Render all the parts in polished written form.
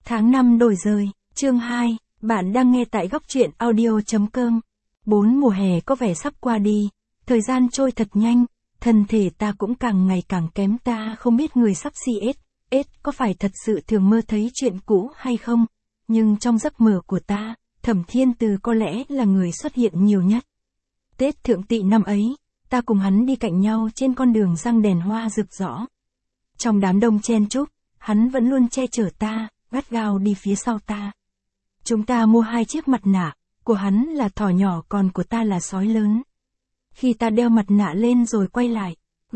Tháng 5 đổi rời, chương 2, bạn đang nghe tại góc truyện audio.com. 4 mùa hè có vẻ sắp qua đi, thời gian trôi thật nhanh, thân thể ta cũng càng ngày càng kém, ta không biết người sắp CS có phải thật sự thường mơ thấy chuyện cũ hay không, nhưng trong giấc mơ của ta, Thẩm Thiên Từ có lẽ là người xuất hiện nhiều nhất. Tết Thượng Tỵ năm ấy, ta cùng hắn đi cạnh nhau trên con đường răng đèn hoa rực rỡ. Trong đám đông chen chúc, hắn vẫn luôn che chở ta, gắt gao đi phía sau ta. Chúng ta mua 2 chiếc mặt nạ, của hắn là thỏ nhỏ còn của ta là sói lớn. Khi ta đeo mặt nạ lên rồi quay lại,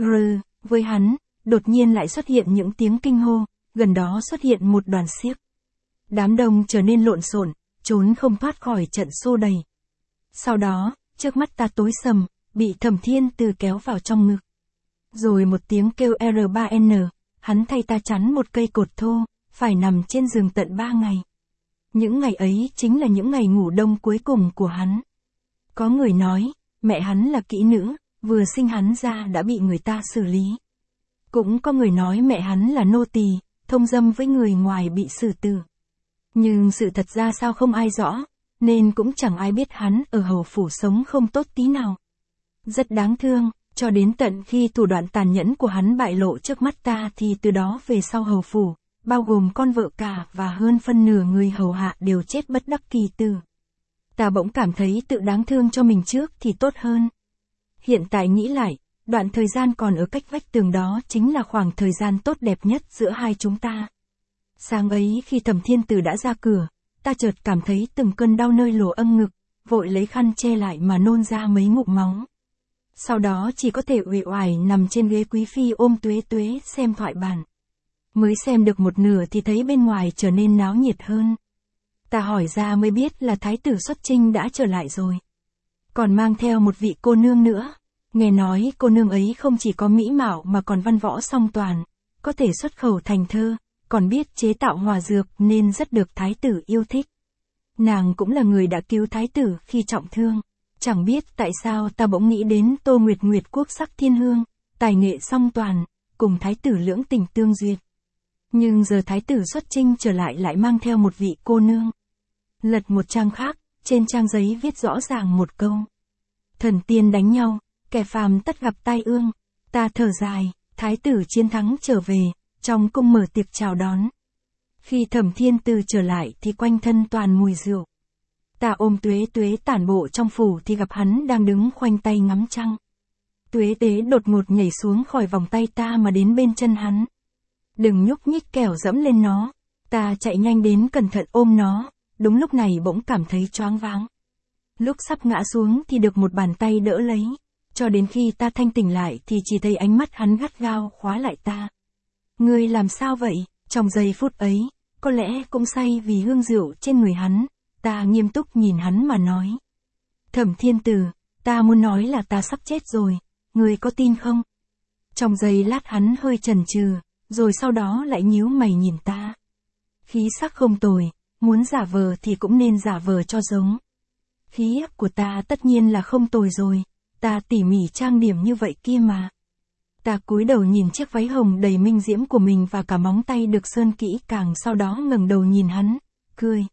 với hắn, đột nhiên lại xuất hiện những tiếng kinh hô, gần đó xuất hiện một đoàn xiếc. Đám đông trở nên lộn xộn, trốn không thoát khỏi trận xô đẩy. Sau đó, trước mắt ta tối sầm, bị Thẩm Thiên Từ kéo vào trong ngực. Rồi một tiếng kêu R3N, hắn thay ta chắn một cây cột thô, phải nằm trên giường tận 3 ngày. Những ngày ấy chính là những ngày ngủ đông cuối cùng của hắn. Có người nói, mẹ hắn là kỹ nữ, vừa sinh hắn ra đã bị người ta xử lý. Cũng có người nói mẹ hắn là nô tỳ, thông dâm với người ngoài bị xử tử. Nhưng sự thật ra sao không ai rõ, nên cũng chẳng ai biết hắn ở hầu phủ sống không tốt tí nào. Rất đáng thương, cho đến tận khi thủ đoạn tàn nhẫn của hắn bại lộ trước mắt ta thì từ đó về sau hầu phủ, bao gồm con vợ cả và hơn phân nửa người hầu hạ đều chết bất đắc kỳ tử. Ta bỗng cảm thấy tự đáng thương cho mình trước thì tốt hơn. Hiện tại nghĩ lại, đoạn thời gian còn ở cách vách tường đó chính là khoảng thời gian tốt đẹp nhất giữa hai chúng ta. Sáng ấy khi Thẩm Thiên Từ đã ra cửa, ta chợt cảm thấy từng cơn đau nơi lỗ âm ngực, vội lấy khăn che lại mà nôn ra mấy ngụm máu. Sau đó chỉ có thể uể oải nằm trên ghế quý phi ôm Tuế Tuế xem thoại bản. Mới xem được một nửa thì thấy bên ngoài trở nên náo nhiệt hơn. Ta hỏi ra mới biết là thái tử xuất chinh đã trở lại rồi. Còn mang theo một vị cô nương nữa. Nghe nói cô nương ấy không chỉ có mỹ mạo mà còn văn võ song toàn, có thể xuất khẩu thành thơ, còn biết chế tạo hòa dược nên rất được thái tử yêu thích. Nàng cũng là người đã cứu thái tử khi trọng thương. Chẳng biết tại sao ta bỗng nghĩ đến Tô Nguyệt Nguyệt quốc sắc thiên hương, tài nghệ song toàn, cùng thái tử lưỡng tình tương duyệt. Nhưng giờ thái tử xuất chinh trở lại lại mang theo một vị cô nương. Lật một trang khác, trên trang giấy viết rõ ràng một câu. Thần tiên đánh nhau, kẻ phàm tất gặp tai ương. Ta thở dài, thái tử chiến thắng trở về, trong cung mở tiệc chào đón. Khi Thẩm Thiên Từ trở lại thì quanh thân toàn mùi rượu. Ta ôm Tuế Tuế tản bộ trong phủ thì gặp hắn đang đứng khoanh tay ngắm trăng. Tuế Tuế đột ngột nhảy xuống khỏi vòng tay ta mà đến bên chân hắn. Đừng nhúc nhích kẻo dẫm lên nó. Ta chạy nhanh đến cẩn thận ôm nó, đúng lúc này bỗng cảm thấy choáng váng. Lúc sắp ngã xuống thì được một bàn tay đỡ lấy. Cho đến khi ta thanh tỉnh lại thì chỉ thấy ánh mắt hắn gắt gao khóa lại ta. Ngươi làm sao vậy? Trong giây phút ấy, có lẽ cũng say vì hương rượu trên người hắn. Ta nghiêm túc nhìn hắn mà nói. Thẩm Thiên Từ, ta muốn nói là ta sắp chết rồi, ngươi có tin không? Trong giây lát hắn hơi chần chừ, rồi sau đó lại nhíu mày nhìn ta. Khí sắc không tồi, muốn giả vờ thì cũng nên giả vờ cho giống. Khí áp của ta tất nhiên là không tồi rồi, ta tỉ mỉ trang điểm như vậy kia mà. Ta cúi đầu nhìn chiếc váy hồng đầy minh diễm của mình và cả móng tay được sơn kỹ càng, sau đó ngẩng đầu nhìn hắn, cười.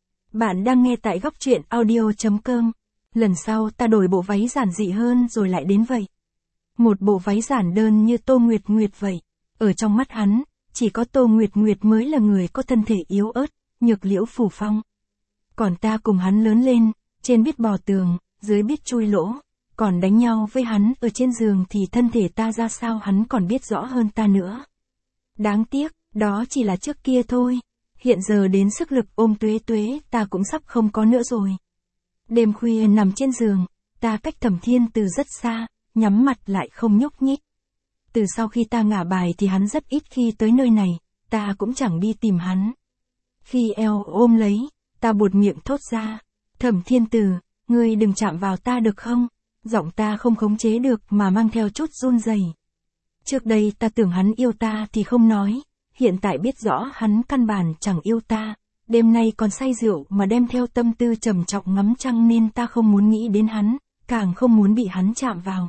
Bạn đang nghe tại góc truyện audio.com. Lần sau ta đổi bộ váy giản dị hơn rồi lại đến vậy. Một bộ váy giản đơn như Tô Nguyệt Nguyệt vậy. Ở trong mắt hắn, chỉ có Tô Nguyệt Nguyệt mới là người có thân thể yếu ớt, nhược liễu phù phong. Còn ta cùng hắn lớn lên, trên biết bò tường, dưới biết chui lỗ. Còn đánh nhau với hắn ở trên giường thì thân thể ta ra sao hắn còn biết rõ hơn ta nữa. Đáng tiếc, đó chỉ là trước kia thôi. Hiện giờ đến sức lực ôm Tuế Tuế ta cũng sắp không có nữa rồi. Đêm khuya nằm trên giường, ta cách Thẩm Thiên Từ rất xa, nhắm mặt lại không nhúc nhích. Từ sau khi ta ngả bài thì hắn rất ít khi tới nơi này, ta cũng chẳng đi tìm hắn. Khi eo ôm lấy, ta buột miệng thốt ra. Thẩm Thiên Từ, ngươi đừng chạm vào ta được không? Giọng ta không khống chế được mà mang theo chút run rẩy. Trước đây ta tưởng hắn yêu ta thì không nói. Hiện tại biết rõ hắn căn bản chẳng yêu ta, đêm nay còn say rượu mà đem theo tâm tư trầm trọng ngắm trăng nên ta không muốn nghĩ đến hắn, càng không muốn bị hắn chạm vào.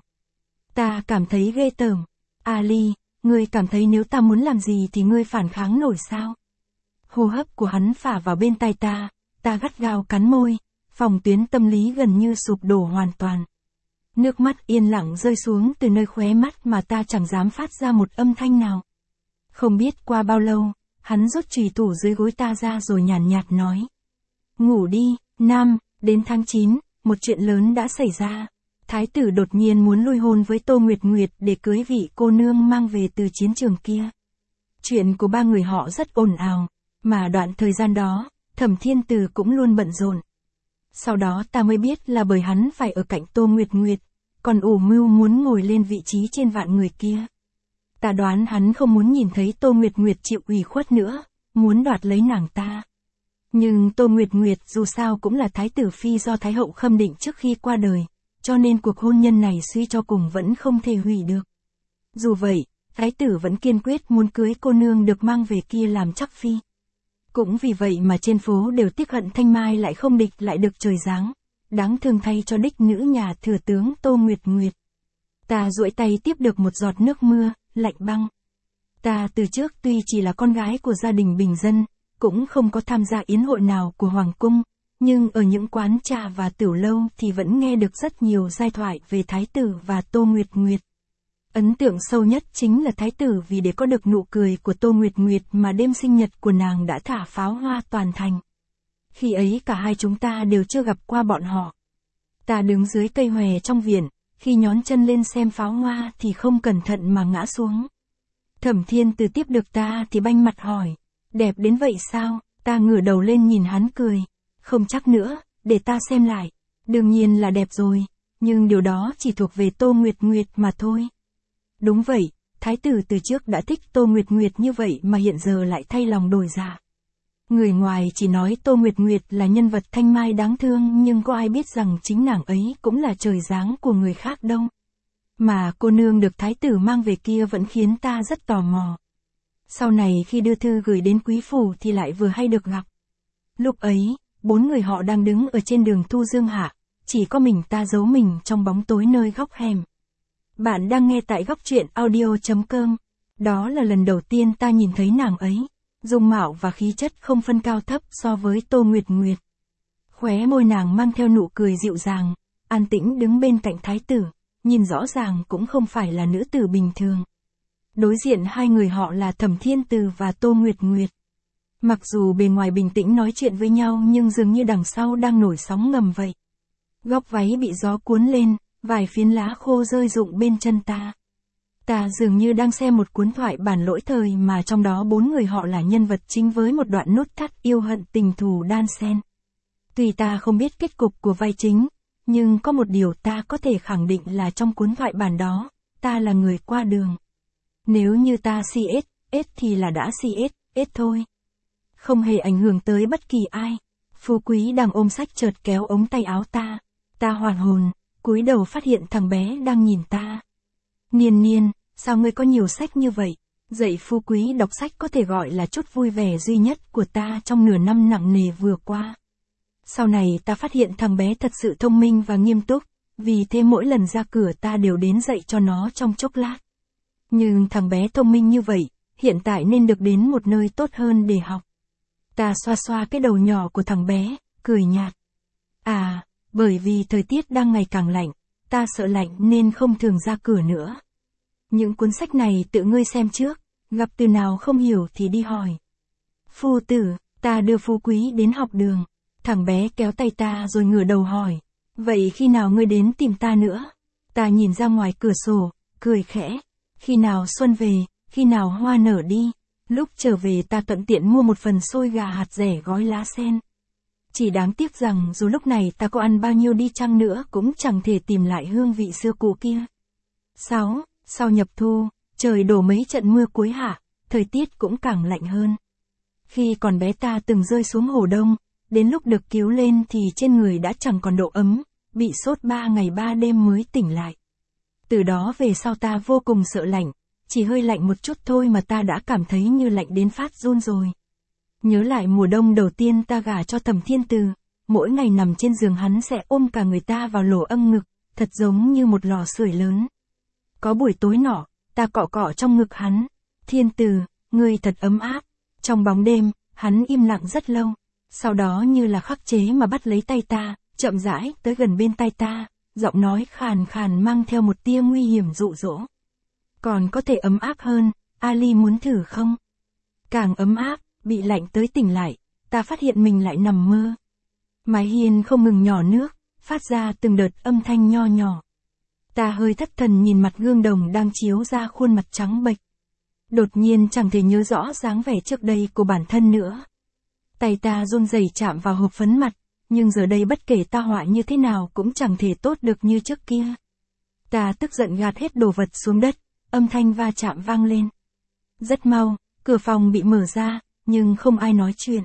Ta cảm thấy ghê tởm. Ali, ngươi cảm thấy nếu ta muốn làm gì thì ngươi phản kháng nổi sao? Hô hấp của hắn phả vào bên tai ta gắt gao cắn môi, phòng tuyến tâm lý gần như sụp đổ hoàn toàn. Nước mắt yên lặng rơi xuống từ nơi khóe mắt mà ta chẳng dám phát ra một âm thanh nào. Không biết qua bao lâu, hắn rút chùy thủ dưới gối ta ra rồi nhàn nhạt nói. Ngủ đi, Nam, đến tháng 9, một chuyện lớn đã xảy ra. Thái tử đột nhiên muốn lui hôn với Tô Nguyệt Nguyệt để cưới vị cô nương mang về từ chiến trường kia. Chuyện của ba người họ rất ồn ào, mà đoạn thời gian đó, Thẩm Thiên Từ cũng luôn bận rộn. Sau đó ta mới biết là bởi hắn phải ở cạnh Tô Nguyệt Nguyệt, còn ủ mưu muốn ngồi lên vị trí trên vạn người kia. Ta đoán hắn không muốn nhìn thấy Tô Nguyệt Nguyệt chịu ủy khuất nữa, muốn đoạt lấy nàng ta. Nhưng Tô Nguyệt Nguyệt dù sao cũng là thái tử phi do Thái hậu khâm định trước khi qua đời, cho nên cuộc hôn nhân này suy cho cùng vẫn không thể hủy được. Dù vậy, thái tử vẫn kiên quyết muốn cưới cô nương được mang về kia làm chắc phi. Cũng vì vậy mà trên phố đều tiếc hận Thanh Mai lại không địch lại được trời giáng. Đáng thương thay cho đích nữ nhà thừa tướng Tô Nguyệt Nguyệt. Ta duỗi tay tiếp được một giọt nước mưa, lạnh băng. Ta từ trước tuy chỉ là con gái của gia đình bình dân, cũng không có tham gia yến hội nào của Hoàng cung, nhưng ở những quán trà và tiểu lâu thì vẫn nghe được rất nhiều giai thoại về thái tử và Tô Nguyệt Nguyệt. Ấn tượng sâu nhất chính là thái tử vì để có được nụ cười của Tô Nguyệt Nguyệt mà đêm sinh nhật của nàng đã thả pháo hoa toàn thành. Khi ấy cả hai chúng ta đều chưa gặp qua bọn họ. Ta đứng dưới cây hòe trong viện, khi nhón chân lên xem pháo hoa thì không cẩn thận mà ngã xuống. Thẩm Thiên Từ tiếp được ta thì banh mặt hỏi, đẹp đến vậy sao? Ta ngửa đầu lên nhìn hắn cười, không chắc nữa, để ta xem lại. Đương nhiên là đẹp rồi, nhưng điều đó chỉ thuộc về Tô Nguyệt Nguyệt mà thôi. Đúng vậy, thái tử từ trước đã thích Tô Nguyệt Nguyệt như vậy mà hiện giờ lại thay lòng đổi dạ. Người ngoài chỉ nói Tô Nguyệt Nguyệt là nhân vật thanh mai đáng thương, nhưng có ai biết rằng chính nàng ấy cũng là trời giáng của người khác đâu. Mà cô nương được thái tử mang về kia vẫn khiến ta rất tò mò. Sau này khi đưa thư gửi đến quý phủ thì lại vừa hay được gặp. Lúc ấy, 4 người họ đang đứng ở trên đường Thu Dương Hạ, chỉ có mình ta giấu mình trong bóng tối nơi góc hẻm. Bạn đang nghe tại góc truyện audio.com. Đó là lần đầu tiên ta nhìn thấy nàng ấy. Dung mạo và khí chất không phân cao thấp so với Tô Nguyệt Nguyệt. Khóe môi nàng mang theo nụ cười dịu dàng, an tĩnh đứng bên cạnh thái tử, nhìn rõ ràng cũng không phải là nữ tử bình thường. Đối diện hai người họ là Thẩm Thiên Từ và Tô Nguyệt Nguyệt. Mặc dù bề ngoài bình tĩnh nói chuyện với nhau nhưng dường như đằng sau đang nổi sóng ngầm vậy. Góc váy bị gió cuốn lên, vài phiến lá khô rơi rụng bên chân ta. Ta dường như đang xem một cuốn thoại bản lỗi thời mà trong đó 4 người họ là nhân vật chính với một đoạn nút thắt yêu hận tình thù đan xen. Tuy ta không biết kết cục của vai chính, nhưng có một điều ta có thể khẳng định là trong cuốn thoại bản đó, ta là người qua đường. Nếu như ta CS thì là đã CS thôi. Không hề ảnh hưởng tới bất kỳ ai. Phú Quý đang ôm sách chợt kéo ống tay áo ta. Ta hoàn hồn, cúi đầu phát hiện thằng bé đang nhìn ta. Niên, sao ngươi có nhiều sách như vậy? Dạy Phú Quý đọc sách có thể gọi là chút vui vẻ duy nhất của ta trong nửa năm nặng nề vừa qua. Sau này ta phát hiện thằng bé thật sự thông minh và nghiêm túc, vì thế mỗi lần ra cửa ta đều đến dạy cho nó trong chốc lát. Nhưng thằng bé thông minh như vậy, hiện tại nên được đến một nơi tốt hơn để học. Ta xoa xoa cái đầu nhỏ của thằng bé, cười nhạt. À, bởi vì thời tiết đang ngày càng lạnh, ta sợ lạnh nên không thường ra cửa nữa. Những cuốn sách này tự ngươi xem trước, gặp từ nào không hiểu thì đi hỏi. Phu tử, ta đưa Phú Quý đến học đường. Thằng bé kéo tay ta rồi ngửa đầu hỏi. Vậy khi nào ngươi đến tìm ta nữa? Ta nhìn ra ngoài cửa sổ, cười khẽ. Khi nào xuân về, khi nào hoa nở đi. Lúc trở về ta thuận tiện mua một phần xôi gà hạt rẻ gói lá sen. Chỉ đáng tiếc rằng dù lúc này ta có ăn bao nhiêu đi chăng nữa cũng chẳng thể tìm lại hương vị xưa cũ kia. 6. Sau nhập thu, trời đổ mấy trận mưa cuối hạ, thời tiết cũng càng lạnh hơn. Khi còn bé ta từng rơi xuống hồ đông, đến lúc được cứu lên thì trên người đã chẳng còn độ ấm, bị sốt 3 ngày 3 đêm mới tỉnh lại. Từ đó về sau ta vô cùng sợ lạnh, chỉ hơi lạnh một chút thôi mà ta đã cảm thấy như lạnh đến phát run rồi. Nhớ lại mùa đông đầu tiên ta gả cho Thẩm Thiên Từ, mỗi ngày nằm trên giường hắn sẽ ôm cả người ta vào lỗ âng ngực, thật giống như một lò sưởi lớn. Có buổi tối nọ, ta cọ cọ trong ngực hắn. Thiên Từ, ngươi thật ấm áp. Trong bóng đêm, hắn im lặng rất lâu. Sau đó như là khắc chế mà bắt lấy tay ta, chậm rãi tới gần bên tay ta, giọng nói khàn khàn mang theo một tia nguy hiểm dụ dỗ. Còn có thể ấm áp hơn, Ali muốn thử không? Càng ấm áp, bị lạnh tới tỉnh lại, ta phát hiện mình lại nằm mơ. Mái hiên không ngừng nhỏ nước, phát ra từng đợt âm thanh nho nhỏ. Ta hơi thất thần nhìn mặt gương đồng đang chiếu ra khuôn mặt trắng bệch. Đột nhiên chẳng thể nhớ rõ dáng vẻ trước đây của bản thân nữa. Tay ta run rẩy chạm vào hộp phấn mặt, nhưng giờ đây bất kể ta họa như thế nào cũng chẳng thể tốt được như trước kia. Ta tức giận gạt hết đồ vật xuống đất, âm thanh va chạm vang lên. Rất mau, cửa phòng bị mở ra, nhưng không ai nói chuyện.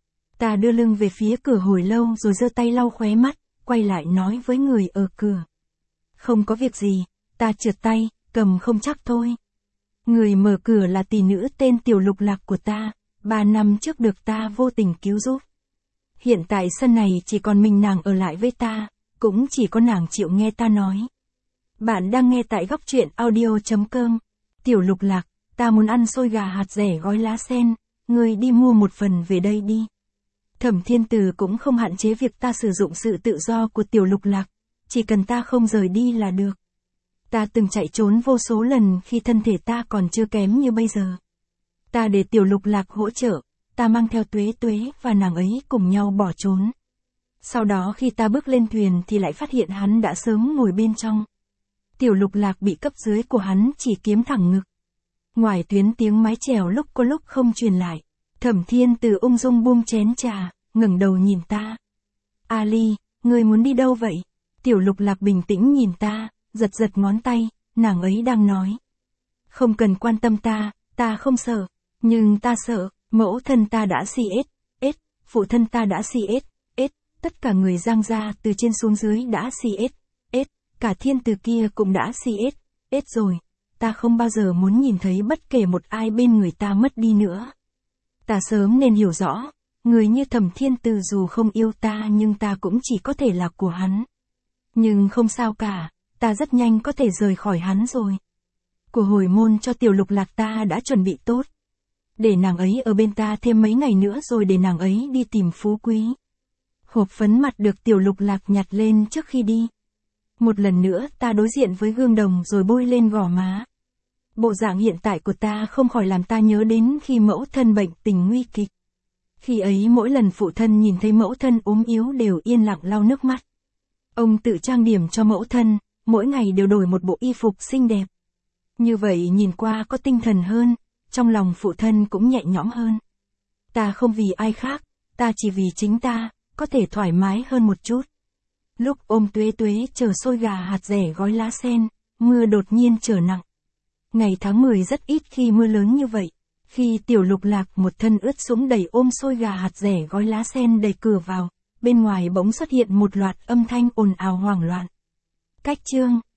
Ta đưa lưng về phía cửa hồi lâu rồi giơ tay lau khóe mắt, quay lại nói với người ở cửa. Không có việc gì, ta trượt tay, cầm không chắc thôi. Người mở cửa là tỷ nữ tên Tiểu Lục Lạc của ta, 3 năm trước được ta vô tình cứu giúp. Hiện tại sân này chỉ còn mình nàng ở lại với ta, cũng chỉ có nàng chịu nghe ta nói. Bạn đang nghe tại góc truyện audio.com. Tiểu Lục Lạc, ta muốn ăn xôi gà hạt dẻ gói lá sen, ngươi đi mua một phần về đây đi. Thẩm Thiên Từ cũng không hạn chế việc ta sử dụng sự tự do của Tiểu Lục Lạc, chỉ cần ta không rời đi là được. Ta từng chạy trốn vô số lần khi thân thể ta còn chưa kém như bây giờ. Ta để Tiểu Lục Lạc hỗ trợ, ta mang theo Tuế Tuế và nàng ấy cùng nhau bỏ trốn. Sau đó khi ta bước lên thuyền thì lại phát hiện hắn đã sớm ngồi bên trong. Tiểu Lục Lạc bị cấp dưới của hắn chỉ kiếm thẳng ngực. Ngoài tuyến tiếng mái chèo lúc có lúc không truyền lại, Thẩm Thiên Từ ung dung buông chén trà, ngẩng đầu nhìn ta. Ali, ngươi muốn đi đâu vậy? Tiểu Lục Lạc bình tĩnh nhìn ta, giật giật ngón tay, nàng ấy đang nói. Không cần quan tâm ta không sợ, nhưng ta sợ, mẫu thân ta đã CS, phụ thân ta đã CS, tất cả người Giang gia từ trên xuống dưới đã CS, cả Thiên Từ kia cũng đã CS rồi, ta không bao giờ muốn nhìn thấy bất kể một ai bên người ta mất đi nữa. Ta sớm nên hiểu rõ, người như Thẩm Thiên Từ dù không yêu ta nhưng ta cũng chỉ có thể là của hắn. Nhưng không sao cả, ta rất nhanh có thể rời khỏi hắn rồi. Của hồi môn cho Tiểu Lục Lạc ta đã chuẩn bị tốt. Để nàng ấy ở bên ta thêm mấy ngày nữa rồi để nàng ấy đi tìm phú quý. Hộp phấn mặt được Tiểu Lục Lạc nhặt lên trước khi đi. Một lần nữa ta đối diện với gương đồng rồi bôi lên gò má. Bộ dạng hiện tại của ta không khỏi làm ta nhớ đến khi mẫu thân bệnh tình nguy kịch. Khi ấy mỗi lần phụ thân nhìn thấy mẫu thân ốm yếu đều yên lặng lau nước mắt. Ông tự trang điểm cho mẫu thân, mỗi ngày đều đổi một bộ y phục xinh đẹp. Như vậy nhìn qua có tinh thần hơn, trong lòng phụ thân cũng nhẹ nhõm hơn. Ta không vì ai khác, ta chỉ vì chính ta, có thể thoải mái hơn một chút. Lúc ôm Tuế Tuế chờ xôi gà hạt dẻ gói lá sen, mưa đột nhiên trở nặng. Ngày tháng 10 rất ít khi mưa lớn như vậy. Khi Tiểu Lục Lạc một thân ướt sũng đầy ôm xôi gà hạt dẻ gói lá sen đẩy cửa vào, bên ngoài bỗng xuất hiện một loạt âm thanh ồn ào hoảng loạn. Cách chương